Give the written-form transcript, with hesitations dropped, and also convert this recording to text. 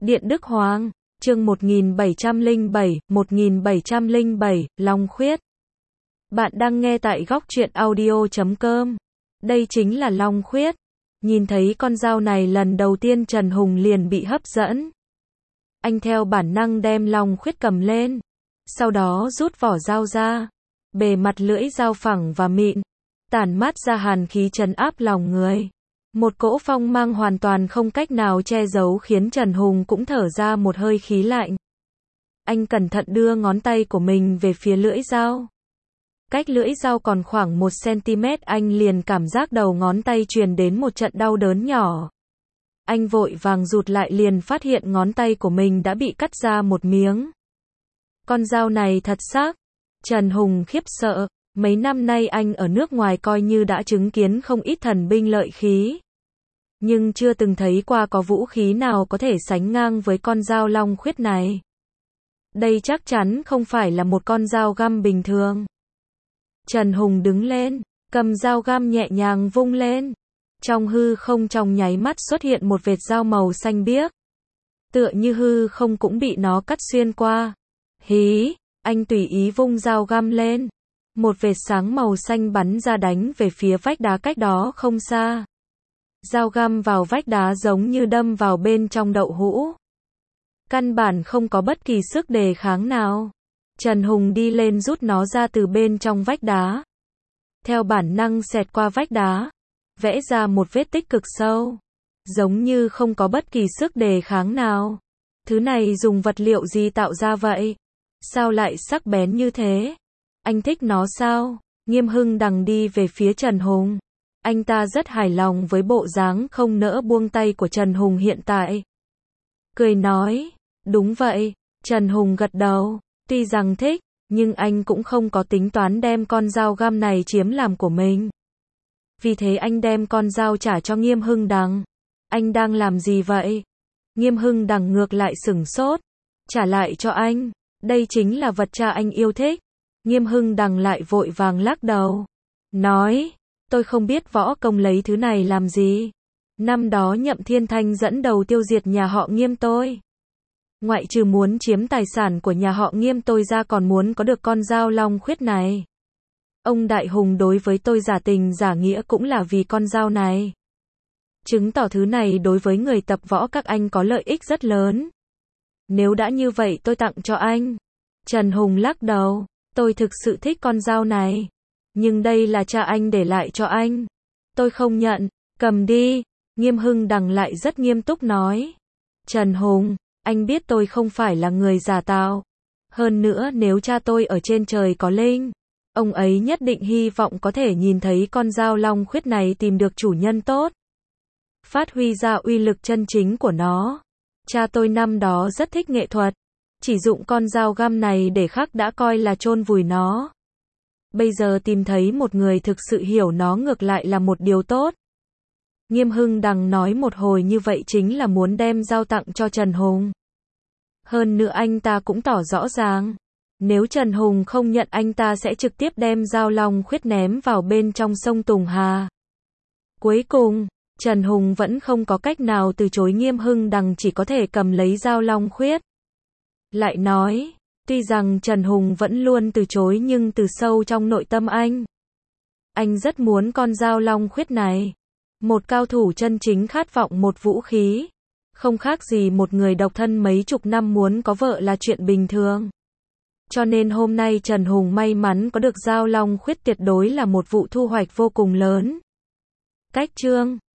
Điện Đức Hoàng, chương 1707, Long Khuyết. Bạn đang nghe tại góc truyện audio.com. Đây chính là Long Khuyết. Nhìn thấy con dao này lần đầu tiên Trần Hùng liền bị hấp dẫn. Anh theo bản năng đem Long Khuyết cầm lên. Sau đó rút vỏ dao ra. Bề mặt lưỡi dao phẳng và mịn. Tản mát ra hàn khí trấn áp lòng người. Một cỗ phong mang hoàn toàn không cách nào che giấu khiến Trần Hùng cũng thở ra một hơi khí lạnh. Anh cẩn thận đưa ngón tay của mình về phía lưỡi dao. Cách lưỡi dao còn khoảng 1 cm anh liền cảm giác đầu ngón tay truyền đến một trận đau đớn nhỏ. Anh vội vàng rụt lại liền phát hiện ngón tay của mình đã bị cắt ra một miếng. Con dao này thật sắc. Trần Hùng khiếp sợ. Mấy năm nay anh ở nước ngoài coi như đã chứng kiến không ít thần binh lợi khí. Nhưng chưa từng thấy qua có vũ khí nào có thể sánh ngang với con dao Long Khuyết này. Đây chắc chắn không phải là một con dao găm bình thường. Trần Hùng đứng lên, cầm dao găm nhẹ nhàng vung lên. Trong hư không trong nháy mắt xuất hiện một vệt dao màu xanh biếc. Tựa như hư không cũng bị nó cắt xuyên qua. Hí, anh tùy ý vung dao găm lên. Một vệt sáng màu xanh bắn ra đánh về phía vách đá cách đó không xa. Dao găm vào vách đá giống như đâm vào bên trong đậu hũ. Căn bản không có bất kỳ sức đề kháng nào. Trần Hùng đi lên rút nó ra từ bên trong vách đá. Theo bản năng xẹt qua vách đá. Vẽ ra một vết tích cực sâu. Giống như không có bất kỳ sức đề kháng nào. Thứ này dùng vật liệu gì tạo ra vậy? Sao lại sắc bén như thế? Anh thích nó sao? Nghiêm Hưng Đằng đi về phía Trần Hùng. Anh ta rất hài lòng với bộ dáng không nỡ buông tay của Trần Hùng hiện tại. Cười nói, đúng vậy. Trần Hùng gật đầu. Tuy rằng thích, nhưng anh cũng không có tính toán đem con dao găm này chiếm làm của mình. Vì thế anh đem con dao trả cho Nghiêm Hưng Đằng. Anh đang làm gì vậy? Nghiêm Hưng Đằng ngược lại sửng sốt. Trả lại cho anh. Đây chính là vật cha anh yêu thích. Nghiêm Hưng Đằng lại vội vàng lắc đầu. Nói, tôi không biết võ công lấy thứ này làm gì. Năm đó Nhậm Thiên Thanh dẫn đầu tiêu diệt nhà họ Nghiêm tôi. Ngoại trừ muốn chiếm tài sản của nhà họ Nghiêm tôi ra còn muốn có được con dao Long Khuyết này. Ông Đại Hùng đối với tôi giả tình giả nghĩa cũng là vì con dao này. Chứng tỏ thứ này đối với người tập võ các anh có lợi ích rất lớn. Nếu đã như vậy tôi tặng cho anh. Trần Hùng lắc đầu. Tôi thực sự thích con dao này. Nhưng đây là cha anh để lại cho anh. Tôi không nhận. Cầm đi. Nghiêm Hưng Đằng lại rất nghiêm túc nói. Trần Hùng, anh biết tôi không phải là người giả tạo. Hơn nữa nếu cha tôi ở trên trời có linh, ông ấy nhất định hy vọng có thể nhìn thấy con dao Long Khuyết này tìm được chủ nhân tốt. Phát huy ra uy lực chân chính của nó. Cha tôi năm đó rất thích nghệ thuật. Chỉ dụng con dao găm này để khắc đã coi là chôn vùi nó. Bây giờ tìm thấy một người thực sự hiểu nó ngược lại là một điều tốt. Nghiêm Hưng Đằng nói một hồi như vậy chính là muốn đem dao tặng cho Trần Hùng. Hơn nữa anh ta cũng tỏ rõ ràng. Nếu Trần Hùng không nhận anh ta sẽ trực tiếp đem dao Long Khuyết ném vào bên trong sông Tùng Hà. Cuối cùng, Trần Hùng vẫn không có cách nào từ chối Nghiêm Hưng Đằng chỉ có thể cầm lấy dao Long Khuyết. Lại nói, tuy rằng Trần Hùng vẫn luôn từ chối nhưng từ sâu trong nội tâm anh rất muốn con dao Long Khuyết này. Một cao thủ chân chính khát vọng một vũ khí. Không khác gì một người độc thân mấy chục năm muốn có vợ là chuyện bình thường. Cho nên hôm nay Trần Hùng may mắn có được dao Long Khuyết tuyệt đối là một vụ thu hoạch vô cùng lớn. Cách chương